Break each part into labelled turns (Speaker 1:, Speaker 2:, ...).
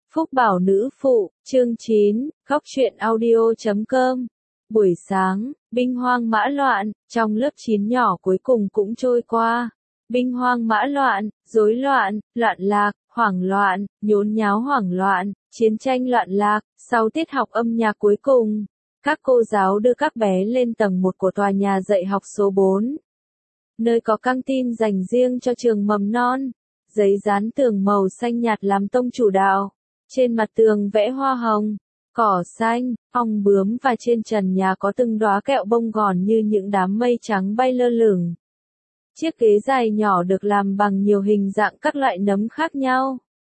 Speaker 1: Phúc Bảo Nữ Phụ, chương 9, Góc truyện audio.com. Buổi sáng, binh hoang mã loạn, trong lớp 9 nhỏ cuối cùng cũng trôi qua. Binh hoang mã loạn, rối loạn, loạn lạc, hoảng loạn, nhốn nháo hoảng loạn, chiến tranh loạn lạc. Sau tiết học âm nhạc cuối cùng, các cô giáo đưa các bé lên tầng 1 của tòa nhà dạy học số 4. Nơi có căng tin dành riêng cho trường mầm non. Giấy dán tường màu xanh nhạt làm tông chủ đạo. Trên mặt tường vẽ hoa hồng, cỏ xanh, ong bướm và trên trần nhà có từng đóa kẹo bông gòn như những đám mây trắng bay lơ lửng. Chiếc ghế dài nhỏ được làm bằng nhiều hình dạng các loại nấm khác nhau.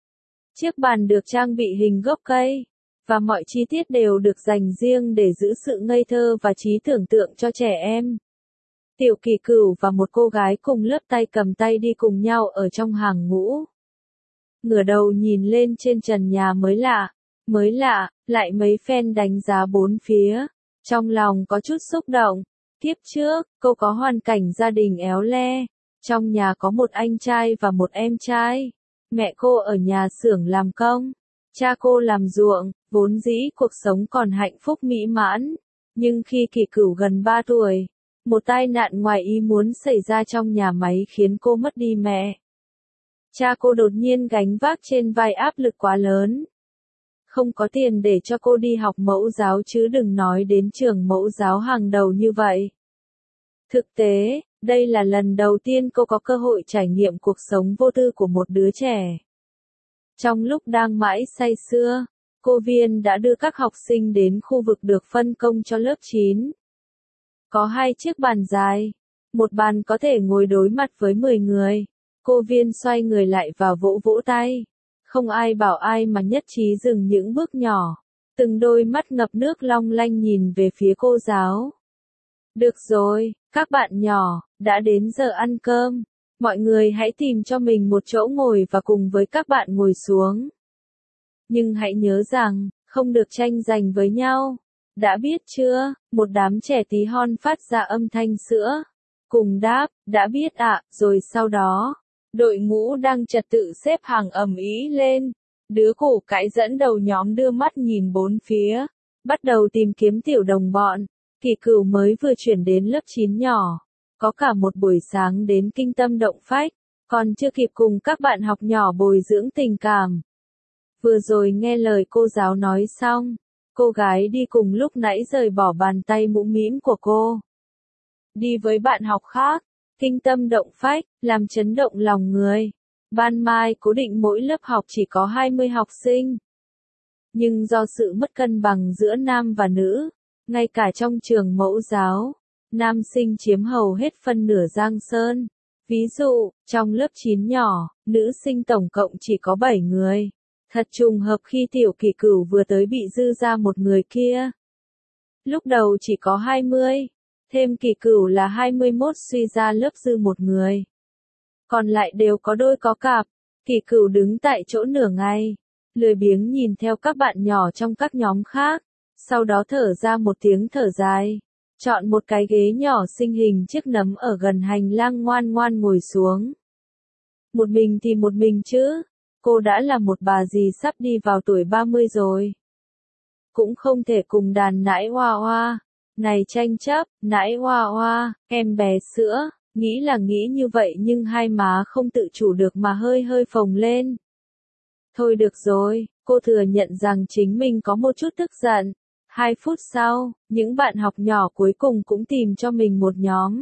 Speaker 1: Chiếc bàn được trang bị hình gốc cây, và mọi chi tiết đều được dành riêng để giữ sự ngây thơ và trí tưởng tượng cho trẻ em. Tiểu Kỳ Cửu và một cô gái cùng lớp tay cầm tay đi cùng nhau ở trong hàng ngũ. Ngửa đầu nhìn lên trên trần nhà mới lạ, lại mấy phen đánh giá bốn phía. Trong lòng có chút xúc động. Kiếp trước, cô có hoàn cảnh gia đình éo le. Trong nhà có một anh trai và một em trai. Mẹ cô ở nhà xưởng làm công. Cha cô làm ruộng, vốn dĩ cuộc sống còn hạnh phúc mỹ mãn. Nhưng khi Kỳ Cửu gần 3 tuổi, một tai nạn ngoài ý muốn xảy ra trong nhà máy khiến cô mất đi mẹ. Cha cô đột nhiên gánh vác trên vai áp lực quá lớn. Không có tiền để cho cô đi học mẫu giáo chứ đừng nói đến trường mẫu giáo hàng đầu như vậy. Thực tế, đây là lần đầu tiên cô có cơ hội trải nghiệm cuộc sống vô tư của một đứa trẻ. Trong lúc đang mãi say sưa, cô Viên đã đưa các học sinh đến khu vực được phân công cho lớp 9. Có 2 chiếc bàn dài, một bàn có thể ngồi đối mặt với 10 người. Cô Viên xoay người lại và vỗ vỗ tay. Không ai bảo ai mà nhất trí dừng những bước nhỏ. Từng đôi mắt ngập nước long lanh nhìn về phía cô giáo. Được rồi, các bạn nhỏ, đã đến giờ ăn cơm. Mọi người hãy tìm cho mình một chỗ ngồi và cùng với các bạn ngồi xuống. Nhưng hãy nhớ rằng, không được tranh giành với nhau. Đã biết chưa? Một đám trẻ tí hon phát ra âm thanh sữa. Cùng đáp, đã biết ạ, rồi sau đó. Đội ngũ đang trật tự xếp hàng ầm ĩ lên. Đứa củ cải dẫn đầu nhóm đưa mắt nhìn bốn phía. Bắt đầu tìm kiếm tiểu đồng bọn. Kỳ Cửu mới vừa chuyển đến lớp 9 nhỏ. Có cả một buổi sáng đến kinh tâm động phách. Còn chưa kịp cùng các bạn học nhỏ bồi dưỡng tình cảm. Vừa rồi nghe lời cô giáo nói xong. Cô gái đi cùng lúc nãy rời bỏ bàn tay mũm mĩm của cô. Đi với bạn học khác. Kinh tâm động phách, làm chấn động lòng người. Ban mai cố định mỗi lớp học chỉ có 20 học sinh. Nhưng do sự mất cân bằng giữa nam và nữ, ngay cả trong trường mẫu giáo, nam sinh chiếm hầu hết phân nửa Giang Sơn. Ví dụ, trong lớp 9 nhỏ, nữ sinh tổng cộng chỉ có 7 người. Thật trùng hợp khi Tiểu Kỳ Cửu vừa tới bị dư ra một người kia. Lúc đầu chỉ có 20. Thêm Kỳ Cửu là 21 suy ra lớp dư một người. Còn lại đều có đôi có cặp. Kỳ Cửu đứng tại chỗ nửa ngày, lười biếng nhìn theo các bạn nhỏ trong các nhóm khác. Sau đó thở ra một tiếng thở dài. Chọn một cái ghế nhỏ xinh hình chiếc nấm ở gần hành lang ngoan ngoan ngồi xuống. Một mình thì một mình chứ. Cô đã là một bà dì sắp đi vào tuổi 30 rồi. Cũng không thể cùng đàn nãi hoa hoa. Này tranh chấp, nãi hoa hoa, em bé sữa, nghĩ là nghĩ như vậy nhưng hai má không tự chủ được mà hơi hơi phồng lên. Thôi được rồi, cô thừa nhận rằng chính mình có một chút tức giận. 2 phút sau, những bạn học nhỏ cuối cùng cũng tìm cho mình một nhóm.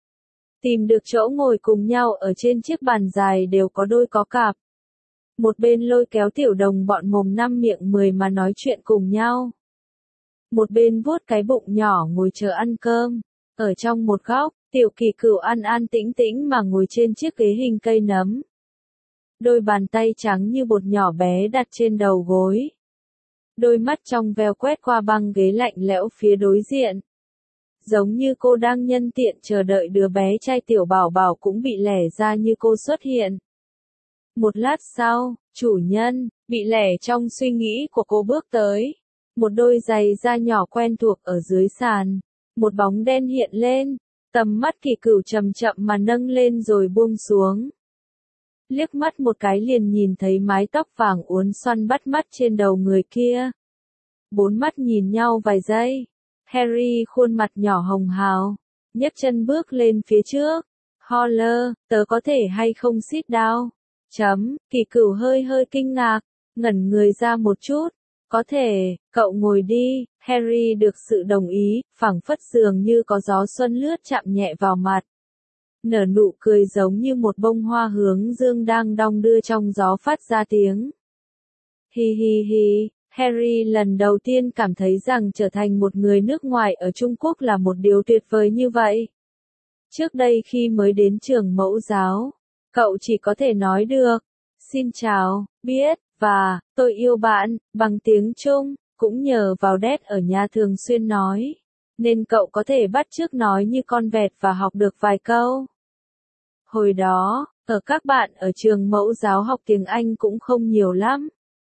Speaker 1: Tìm được chỗ ngồi cùng nhau ở trên chiếc bàn dài đều có đôi có cặp. Một bên lôi kéo tiểu đồng bọn mồm 5 miệng 10 mà nói chuyện cùng nhau. Một bên vuốt cái bụng nhỏ ngồi chờ ăn cơm. Ở trong một góc, Tiểu Kỳ Cửu an an tĩnh tĩnh mà ngồi trên chiếc ghế hình cây nấm. Đôi bàn tay trắng như bột nhỏ bé đặt trên đầu gối. Đôi mắt trong veo quét qua băng ghế lạnh lẽo phía đối diện. Giống như cô đang nhân tiện chờ đợi đứa bé trai Tiểu Bảo Bảo cũng bị lẻ ra như cô xuất hiện. Một lát sau, chủ nhân, bị lẻ trong suy nghĩ của cô bước tới. Một đôi giày da nhỏ quen thuộc ở dưới sàn. Một bóng đen hiện lên. Tầm mắt Kỳ Cửu chậm chậm mà nâng lên rồi buông xuống. liếc mắt một cái liền nhìn thấy mái tóc vàng uốn xoăn bắt mắt trên đầu người kia. Bốn mắt nhìn nhau vài giây. Harry khuôn mặt nhỏ hồng hào, nhấc chân bước lên phía trước. Holler, tớ có thể hay không sit down? Kỳ Cửu hơi hơi kinh ngạc, ngẩn người ra một chút. Có thể, cậu ngồi đi. Harry được sự đồng ý, phảng phất dường như có gió xuân lướt chạm nhẹ vào mặt. Nở nụ cười giống như một bông hoa hướng dương đang đong đưa trong gió phát ra tiếng. Hi hi hi, Harry lần đầu tiên cảm thấy rằng trở thành một người nước ngoài ở Trung Quốc là một điều tuyệt vời như vậy. Trước đây khi mới đến trường mẫu giáo, cậu chỉ có thể nói được, xin chào, biết, và, tôi yêu bạn, bằng tiếng Trung, cũng nhờ vào Dad ở nhà thường xuyên nói, nên cậu có thể bắt chước nói như con vẹt và học được vài câu. Hồi đó, ở các bạn ở trường mẫu giáo học tiếng Anh cũng không nhiều lắm.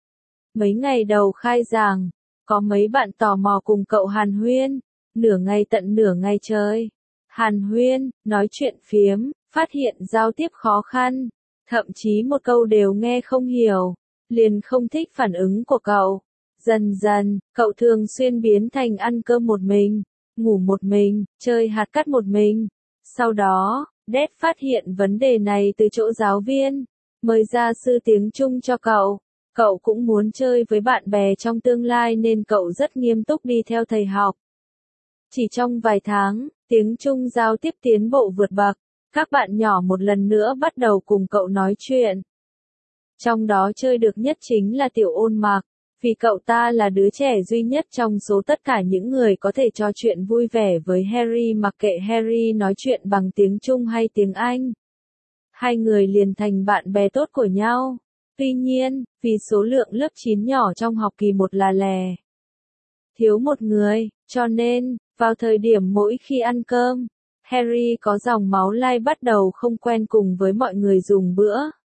Speaker 1: Mấy ngày đầu khai giảng, có mấy bạn tò mò cùng cậu hàn huyên, nửa ngày tận nửa ngày trời. Hàn huyên, nói chuyện phiếm, phát hiện giao tiếp khó khăn, thậm chí một câu đều nghe không hiểu, liền không thích phản ứng của cậu. Dần dần, cậu thường xuyên biến thành ăn cơm một mình, ngủ một mình, chơi hạt cát một mình. Sau đó, Dad phát hiện vấn đề này từ chỗ giáo viên, mời gia sư tiếng Trung cho cậu. Cậu cũng muốn chơi với bạn bè trong tương lai nên cậu rất nghiêm túc đi theo thầy học. Chỉ trong vài tháng, tiếng Trung giao tiếp tiến bộ vượt bậc, các bạn nhỏ một lần nữa bắt đầu cùng cậu nói chuyện. Trong đó chơi được nhất chính là Tiểu Ôn Mạc, vì cậu ta là đứa trẻ duy nhất trong số tất cả những người có thể trò chuyện vui vẻ với Harry mặc kệ Harry nói chuyện bằng tiếng Trung hay tiếng Anh. Hai người liền thành bạn bè tốt của nhau. Tuy nhiên, vì số lượng lớp 9 nhỏ trong học kỳ 1 là lè. Thiếu một người, cho nên, vào thời điểm mỗi khi ăn cơm, Harry có dòng máu lai bắt đầu không quen cùng với mọi người dùng bữa.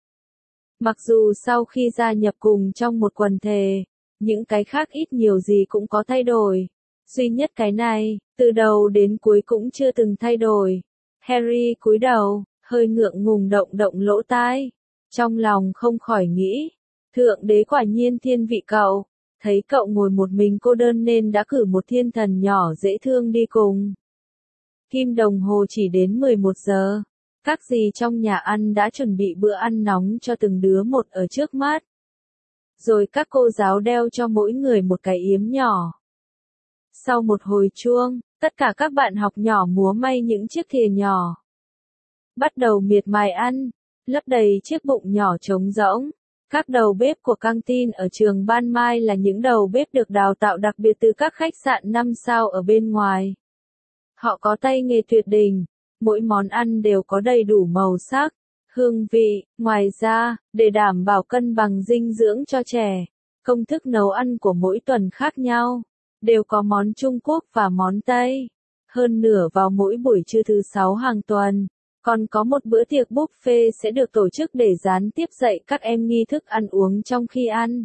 Speaker 1: Mặc dù sau khi gia nhập cùng trong một quần thể, những cái khác ít nhiều gì cũng có thay đổi. Duy nhất cái này, từ đầu đến cuối cũng chưa từng thay đổi. Harry cúi đầu, hơi ngượng ngùng động động lỗ tai. Trong lòng không khỏi nghĩ, Thượng Đế quả nhiên thiên vị cậu, thấy cậu ngồi một mình cô đơn nên đã cử một thiên thần nhỏ dễ thương đi cùng. Kim đồng hồ chỉ đến 11 giờ, các dì trong nhà ăn đã chuẩn bị bữa ăn nóng cho từng đứa một ở trước mắt. Rồi các cô giáo đeo cho mỗi người một cái yếm nhỏ. Sau một hồi chuông, tất cả các bạn học nhỏ múa may những chiếc thìa nhỏ. Bắt đầu miệt mài ăn, lấp đầy chiếc bụng nhỏ trống rỗng. Các đầu bếp của căng tin ở trường Ban Mai là những đầu bếp được đào tạo đặc biệt từ các khách sạn 5 sao ở bên ngoài. Họ có tay nghề tuyệt đỉnh, mỗi món ăn đều có đầy đủ màu sắc, hương vị. Ngoài ra, để đảm bảo cân bằng dinh dưỡng cho trẻ, công thức nấu ăn của mỗi tuần khác nhau, đều có món Trung Quốc và món Tây. Hơn nửa vào mỗi buổi trưa thứ 6 hàng tuần. Còn có một bữa tiệc buffet sẽ được tổ chức để gián tiếp dạy các em nghi thức ăn uống trong khi ăn.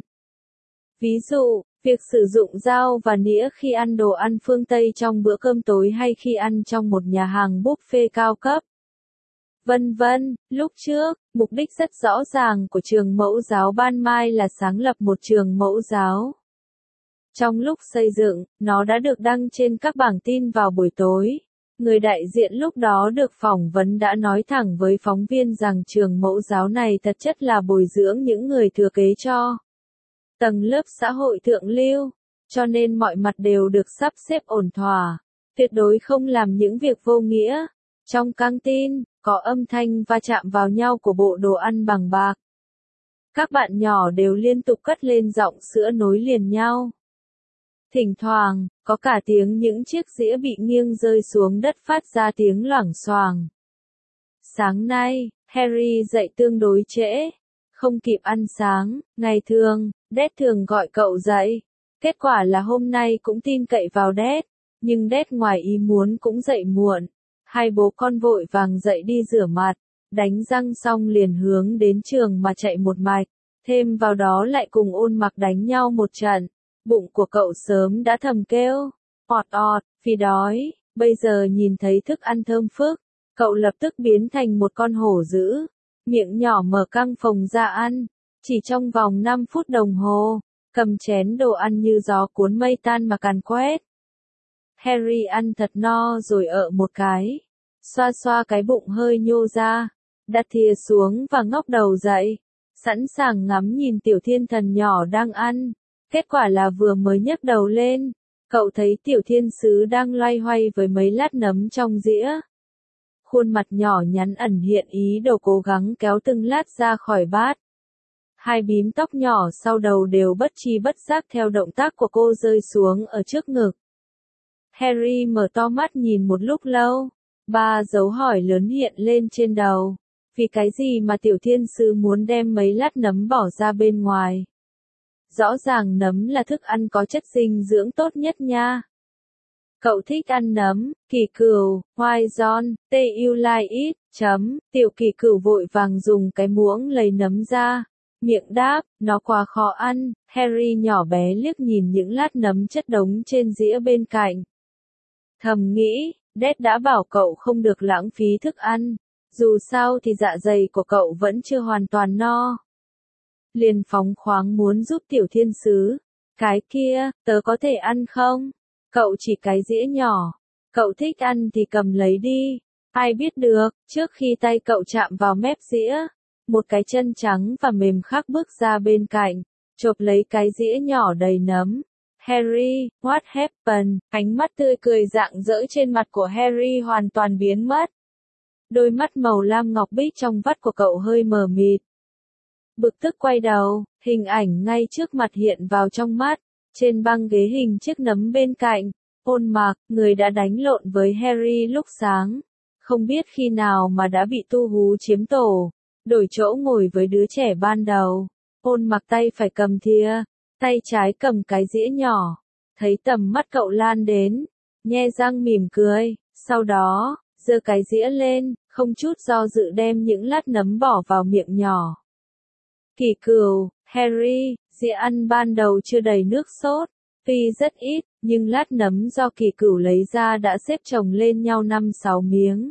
Speaker 1: Ví dụ, việc sử dụng dao và nĩa khi ăn đồ ăn phương Tây trong bữa cơm tối hay khi ăn trong một nhà hàng buffet cao cấp. Vân vân, lúc trước, mục đích rất rõ ràng của trường mẫu giáo Ban Mai là sáng lập một trường mẫu giáo. Trong lúc xây dựng, nó đã được đăng trên các bảng tin vào buổi tối. Người đại diện lúc đó được phỏng vấn đã nói thẳng với phóng viên rằng trường mẫu giáo này thật chất là bồi dưỡng những người thừa kế cho tầng lớp xã hội thượng lưu, cho nên mọi mặt đều được sắp xếp ổn thỏa, tuyệt đối không làm những việc vô nghĩa. Trong căng tin, có âm thanh va chạm vào nhau của bộ đồ ăn bằng bạc. Các bạn nhỏ đều liên tục cất lên giọng sữa nối liền nhau. Thỉnh thoảng, có cả tiếng những chiếc dĩa bị nghiêng rơi xuống đất phát ra tiếng loảng xoảng. Sáng nay, Harry dậy tương đối trễ, không kịp ăn sáng. Ngày thường, Dad thường gọi cậu dậy. Kết quả là hôm nay cũng tin cậy vào Dad, nhưng Dad ngoài ý muốn cũng dậy muộn. Hai bố con vội vàng dậy đi rửa mặt, đánh răng xong liền hướng đến trường mà chạy một mạch, thêm vào đó lại cùng Ôn Mặc đánh nhau một trận. Bụng của cậu sớm đã thầm kêu, ọt ọt, vì đói. Bây giờ nhìn thấy thức ăn thơm phức, cậu lập tức biến thành một con hổ dữ. miệng nhỏ mở căng phồng ra ăn. Chỉ trong vòng 5 phút đồng hồ, cầm chén đồ ăn như gió cuốn mây tan mà càn quét. Harry ăn thật no rồi ợ một cái, xoa xoa cái bụng hơi nhô ra, đặt thìa xuống và ngóc đầu dậy, sẵn sàng ngắm nhìn tiểu thiên thần nhỏ đang ăn. Kết quả là vừa mới nhấc đầu lên, cậu thấy tiểu thiên sứ đang loay hoay với mấy lát nấm trong dĩa. Khuôn mặt nhỏ nhắn ẩn hiện ý đồ cố gắng kéo từng lát ra khỏi bát. Hai bím tóc nhỏ sau đầu đều bất tri bất giác theo động tác của cô rơi xuống ở trước ngực. Harry mở to mắt nhìn một lúc lâu, 3 dấu hỏi lớn hiện lên trên đầu. Vì cái gì mà tiểu thiên sứ muốn đem mấy lát nấm bỏ ra bên ngoài? Rõ ràng nấm là thức ăn có chất dinh dưỡng tốt nhất nha. Cậu thích ăn nấm, kỳ cừu, why John, you like it, tiểu kỳ cừu vội vàng dùng cái muỗng lấy nấm ra. Miệng đáp, nó quá khó ăn. Harry nhỏ bé liếc nhìn những lát nấm chất đống trên dĩa bên cạnh. Thầm nghĩ, Dad đã bảo cậu không được lãng phí thức ăn, dù sao thì dạ dày của cậu vẫn chưa hoàn toàn no. Liền phóng khoáng muốn giúp tiểu thiên sứ. Cái kia, tớ có thể ăn không? Cậu chỉ cái dĩa nhỏ. Cậu thích ăn thì cầm lấy đi. Ai biết được, trước khi tay cậu chạm vào mép dĩa, một cái chân trắng và mềm khác bước ra bên cạnh, chộp lấy cái dĩa nhỏ đầy nấm. Harry, what happened? Ánh mắt tươi cười rạng rỡ trên mặt của Harry hoàn toàn biến mất. Đôi mắt màu lam ngọc bích trong vắt của cậu hơi mờ mịt. Bực tức quay đầu, hình ảnh ngay trước mặt hiện vào trong mắt. Trên băng ghế hình chiếc nấm bên cạnh, Ôn Mạc, người đã đánh lộn với Harry lúc sáng. Không biết khi nào mà đã bị tu hú chiếm tổ, đổi chỗ ngồi với đứa trẻ ban đầu. Ôn Mạc tay phải cầm thìa, tay trái cầm cái dĩa nhỏ. Thấy tầm mắt cậu lan đến, nhe răng mỉm cười, sau đó, giơ cái dĩa lên, không chút do dự đem những lát nấm bỏ vào miệng nhỏ. Kỳ cừu, Harry, dĩa ăn ban đầu chưa đầy nước sốt, tuy rất ít, nhưng lát nấm do kỳ cừu lấy ra đã xếp chồng lên nhau 5-6 miếng.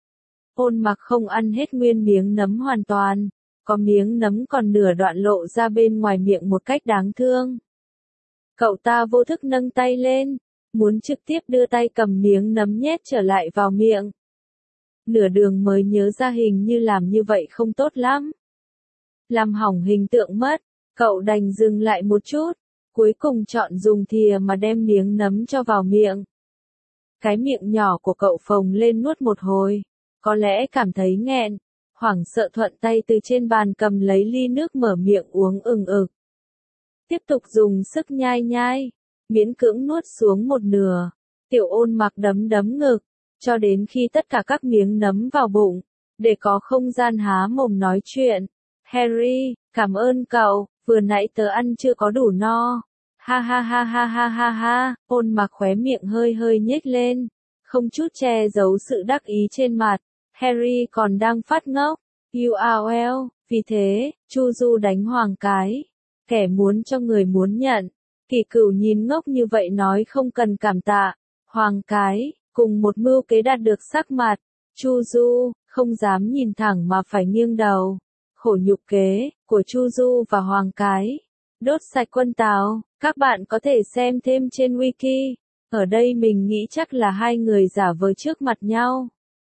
Speaker 1: Ôn Mặc không ăn hết nguyên miếng nấm hoàn toàn, có miếng nấm còn nửa đoạn lộ ra bên ngoài miệng một cách đáng thương. Cậu ta vô thức nâng tay lên, muốn trực tiếp đưa tay cầm miếng nấm nhét trở lại vào miệng. Nửa đường mới nhớ ra hình như làm như vậy không tốt lắm. Làm hỏng hình tượng mất, cậu đành dừng lại một chút, cuối cùng chọn dùng thìa mà đem miếng nấm cho vào miệng. Cái miệng nhỏ của cậu phồng lên nuốt một hồi, có lẽ cảm thấy nghẹn, hoảng sợ thuận tay từ trên bàn cầm lấy ly nước mở miệng uống ừng ực. Tiếp tục dùng sức nhai nhai, miễn cưỡng nuốt xuống một nửa. Tiểu Ôn Mặc đấm đấm ngực, cho đến khi tất cả các miếng nấm vào bụng, để có không gian há mồm nói chuyện. Harry, cảm ơn cậu, vừa nãy tớ ăn chưa có đủ no. Ha ha ha ha ha ha ha, Ôn Mặc khóe miệng hơi hơi nhếch lên, không chút che giấu sự đắc ý trên mặt. Harry còn đang phát ngốc. You are well, vì thế, Chu Du đánh Hoàng cái. Kẻ muốn cho người muốn nhận. Kỳ Cửu nhìn ngốc như vậy nói không cần cảm tạ. Hoàng cái, cùng một mưu kế đạt được sắc mặt. Chu Du, không dám nhìn thẳng mà phải nghiêng đầu. Khổ nhục kế, của Chu Du và Hoàng cái. Đốt sạch quân Tào, các bạn có thể xem thêm trên wiki. Ở đây mình nghĩ chắc là hai người giả vờ trước mặt nhau.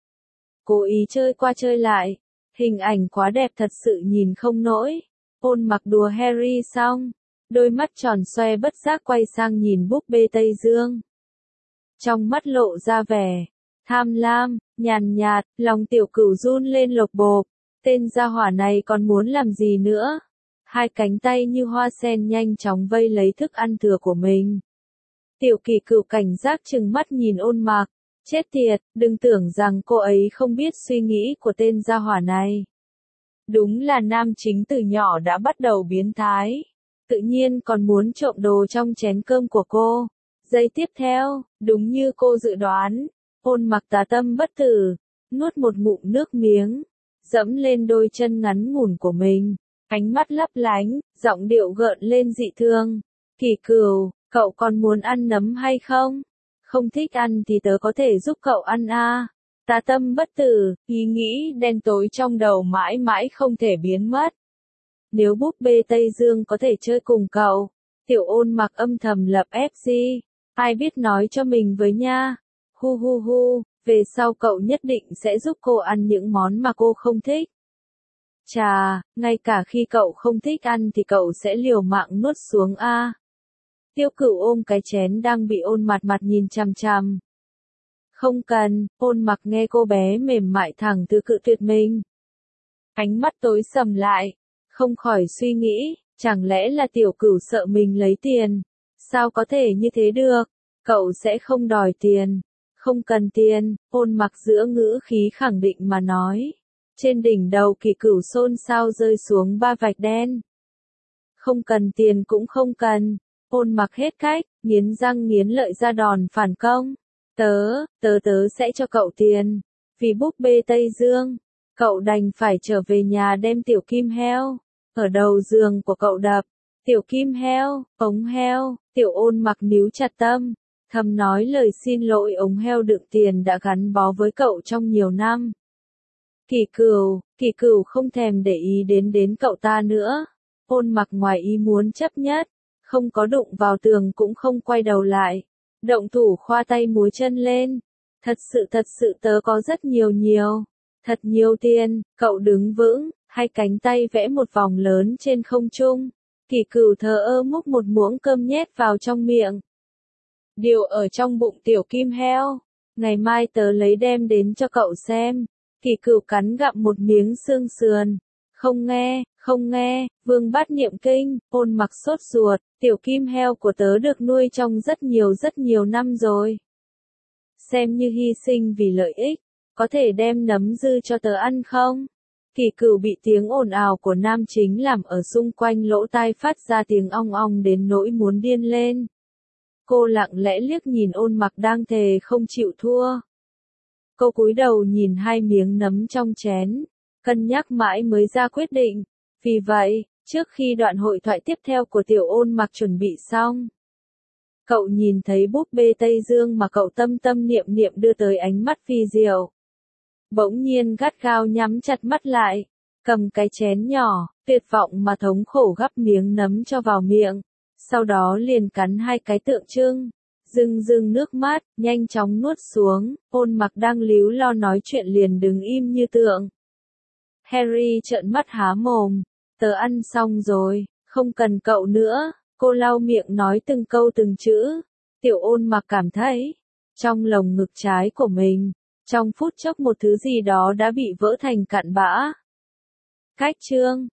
Speaker 1: Cố ý chơi qua chơi lại. Hình ảnh quá đẹp thật sự nhìn không nổi. Ôn Mặc đùa Harry xong, đôi mắt tròn xoe bất giác quay sang nhìn búp bê Tây Dương. Trong mắt lộ ra vẻ tham lam, nhàn nhạt, lòng tiểu cửu run lên lộc bộp. Tên gia hỏa này còn muốn làm gì nữa? Hai cánh tay như hoa sen nhanh chóng vây lấy thức ăn thừa của mình. Tiểu Kỳ Cửu cảnh giác trừng mắt nhìn Ôn Mặc. Chết tiệt, đừng tưởng rằng cô ấy không biết suy nghĩ của tên gia hỏa này. Đúng là nam chính từ nhỏ đã bắt đầu biến thái. Tự nhiên còn muốn trộm đồ trong chén cơm của cô. Giây tiếp theo, đúng như cô dự đoán, Ôn Mặc tà tâm bất tử, nuốt một ngụm nước miếng, dẫm lên đôi chân ngắn ngủn của mình, ánh mắt lấp lánh, giọng điệu gợn lên dị thương. Kỳ Cửu, cậu còn muốn ăn nấm hay không? Không thích ăn thì tớ có thể giúp cậu ăn à. Tà tâm bất tử, ý nghĩ đen tối trong đầu mãi mãi không thể biến mất. Nếu búp bê Tây Dương có thể chơi cùng cậu, Tiểu Ôn Mặc âm thầm lập FG, ai biết nói cho mình với nha. Hu hu hu, về sau cậu nhất định sẽ giúp cô ăn những món mà cô không thích. Chà, ngay cả khi cậu không thích ăn thì cậu sẽ liều mạng nuốt xuống a. Tiêu Cửu ôm cái chén đang bị Ôn Mặt Mặt nhìn chằm chằm. Không cần, Ôn Mặc nghe cô bé mềm mại thẳng từ cự tuyệt mình. Ánh mắt tối sầm lại, không khỏi suy nghĩ, chẳng lẽ là Tiểu Cửu sợ mình lấy tiền? Sao có thể như thế được? Cậu sẽ không đòi tiền. Không cần tiền, Ôn Mặc giữa ngữ khí khẳng định mà nói. Trên đỉnh đầu Kỳ Cửu xôn xao rơi xuống 3 vạch đen. Không cần tiền cũng không cần. Ôn Mặc hết cách, nghiến răng nghiến lợi ra đòn phản công. Tớ sẽ cho cậu tiền. Vì búp bê Tây Dương, cậu đành phải trở về nhà đem tiểu kim heo ở đầu giường của cậu đập. Tiểu kim heo, ống heo, Tiểu Ôn Mặc níu chặt tâm, thầm nói lời xin lỗi. Ống heo đựng tiền đã gắn bó với cậu trong nhiều năm. Kỳ Cửu không thèm để ý đến cậu ta nữa. Ôn Mặc ngoài ý muốn chấp nhất, không có đụng vào tường cũng không quay đầu lại. Động thủ khoa tay múa chân lên. Thật sự tớ có rất thật nhiều tiền. Cậu đứng vững, hai cánh tay vẽ một vòng lớn trên không trung. Kỳ Cửu thờ ơ múc một muỗng cơm nhét vào trong miệng. Điều ở trong bụng tiểu kim heo, ngày mai tớ lấy đem đến cho cậu xem. Kỳ Cửu cắn gặm một miếng xương sườn. Không nghe, Vương Bát niệm kinh. Ôn Mặc sốt ruột, tiểu kim heo của tớ được nuôi trong rất nhiều năm rồi. Xem như hy sinh vì lợi ích, có thể đem nấm dư cho tớ ăn không? Kỳ Cửu bị tiếng ồn ào của nam chính làm ở xung quanh lỗ tai phát ra tiếng ong ong đến nỗi muốn điên lên. Cô lặng lẽ liếc nhìn Ôn Mặc đang thề không chịu thua. Cô cúi đầu nhìn hai miếng nấm trong chén, cân nhắc mãi mới ra quyết định. Vì vậy, trước khi đoạn hội thoại tiếp theo của Tiểu Ôn Mặc chuẩn bị xong, cậu nhìn thấy búp bê Tây Dương mà cậu tâm niệm đưa tới ánh mắt phi diệu. Bỗng nhiên gắt gao nhắm chặt mắt lại, cầm cái chén nhỏ, tuyệt vọng mà thống khổ gắp miếng nấm cho vào miệng, sau đó liền cắn hai cái tượng trưng. Rưng nước mắt, nhanh chóng nuốt xuống. Ôn Mặc đang líu lo nói chuyện liền đứng im như tượng. Harry trợn mắt há mồm. Tớ ăn xong rồi, không cần cậu nữa. Cô lau miệng nói từng câu từng chữ. Tiểu Ôn Mặc cảm thấy, trong lồng ngực trái của mình, trong phút chốc một thứ gì đó đã bị vỡ thành cặn bã. Cách chương